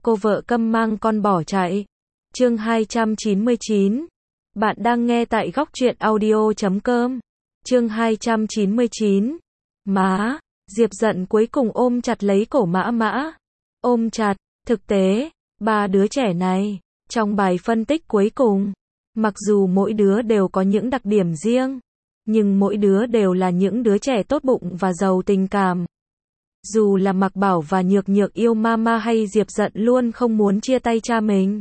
cô vợ câm mang con bỏ chạy. Chương 299. Bạn đang nghe tại góc truyện audio.com. Chương 299. Má, Diệp giận cuối cùng ôm chặt lấy cổ Mã Mã. Ôm chặt, thực tế, ba đứa trẻ này, trong bài phân tích cuối cùng, mặc dù mỗi đứa đều có những đặc điểm riêng, nhưng mỗi đứa đều là những đứa trẻ tốt bụng và giàu tình cảm. Dù là Mạc Bảo và Nhược Nhược yêu mama hay Diệp giận luôn không muốn chia tay cha mình.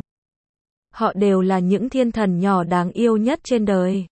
Họ đều là những thiên thần nhỏ đáng yêu nhất trên đời.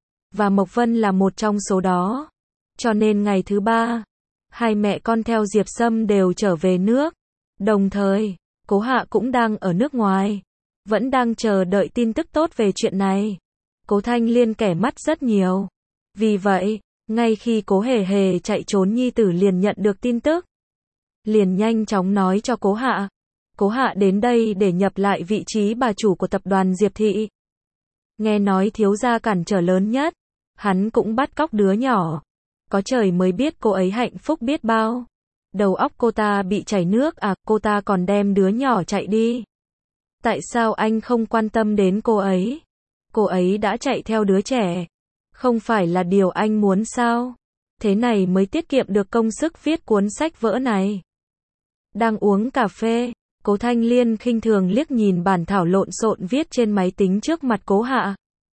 Và Mộc Vân là một trong số đó. Cho nên ngày thứ ba, hai mẹ con theo Diệp Sâm đều trở về nước. Đồng thời, Cố Hạ cũng đang ở nước ngoài. Vẫn đang chờ đợi tin tức tốt về chuyện này. Cố Thanh Liên kẻ mắt rất nhiều. Vì vậy, ngay khi Cố Hề Hề chạy trốn nhi tử liền nhận được tin tức. Liền nhanh chóng nói cho Cố Hạ. Cố Hạ đến đây để nhập lại vị trí bà chủ của tập đoàn Diệp Thị. Nghe nói thiếu gia cản trở lớn nhất. Hắn cũng bắt cóc đứa nhỏ. Có trời mới biết cô ấy hạnh phúc biết bao. Đầu óc cô ta bị chảy nước à, cô ta còn đem đứa nhỏ chạy đi. Tại sao anh không quan tâm đến cô ấy? Cô ấy đã chạy theo đứa trẻ. Không phải là điều anh muốn sao? Thế này mới tiết kiệm được công sức viết cuốn sách vỡ này. Đang uống cà phê, Cố Thanh Liên khinh thường liếc nhìn bản thảo lộn xộn viết trên máy tính trước mặt Cố Hạ.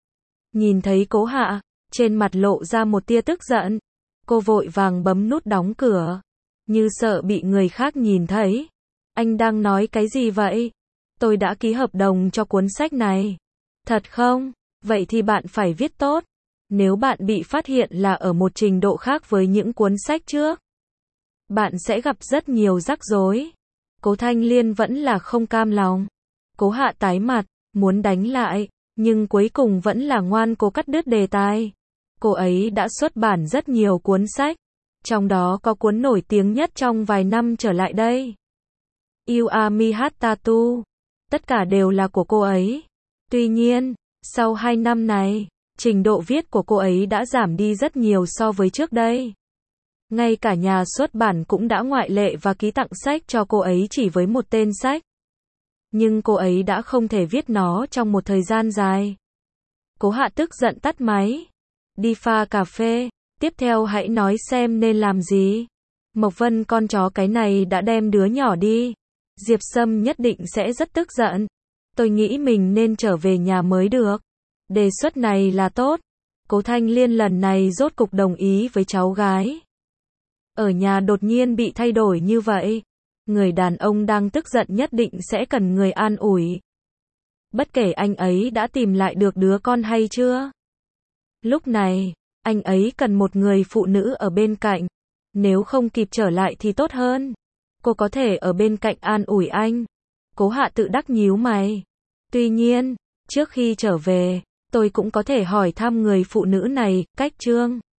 Nhìn thấy Cố Hạ, trên mặt lộ ra một tia tức giận. Cô vội vàng bấm nút đóng cửa, như sợ bị người khác nhìn thấy. Anh đang nói cái gì vậy? Tôi đã ký hợp đồng cho cuốn sách này. Thật không? Vậy thì bạn phải viết tốt. Nếu bạn bị phát hiện là ở một trình độ khác với những cuốn sách trước, bạn sẽ gặp rất nhiều rắc rối. Cố Thanh Liên vẫn là không cam lòng. Cố Hạ tái mặt, muốn đánh lại, nhưng cuối cùng vẫn là ngoan cố cắt đứt đề tài. Cô ấy đã xuất bản rất nhiều cuốn sách, trong đó có cuốn nổi tiếng nhất trong vài năm trở lại đây. You Are Me Hát Tattoo. Tất cả đều là của cô ấy. Tuy nhiên, sau 2 năm này, trình độ viết của cô ấy đã giảm đi rất nhiều so với trước đây. Ngay cả nhà xuất bản cũng đã ngoại lệ và ký tặng sách cho cô ấy chỉ với một tên sách. Nhưng cô ấy đã không thể viết nó trong một thời gian dài. Cố Hạ tức giận tắt máy. Đi pha cà phê, tiếp theo hãy nói xem nên làm gì. Mộc Vân con chó cái này đã đem đứa nhỏ đi. Diệp Sâm nhất định sẽ rất tức giận. Tôi nghĩ mình nên trở về nhà mới được. Đề xuất này là tốt. Cố Thanh Liên lần này rốt cục đồng ý với cháu gái. Ở nhà đột nhiên bị thay đổi như vậy. Người đàn ông đang tức giận nhất định sẽ cần người an ủi. Bất kể anh ấy đã tìm lại được đứa con hay chưa. Lúc này, anh ấy cần một người phụ nữ ở bên cạnh. Nếu không kịp trở lại thì tốt hơn. Cô có thể ở bên cạnh an ủi anh. Cố Hạ tự đắc nhíu mày. Tuy nhiên, trước khi trở về, tôi cũng có thể hỏi thăm người phụ nữ này, cách Trương.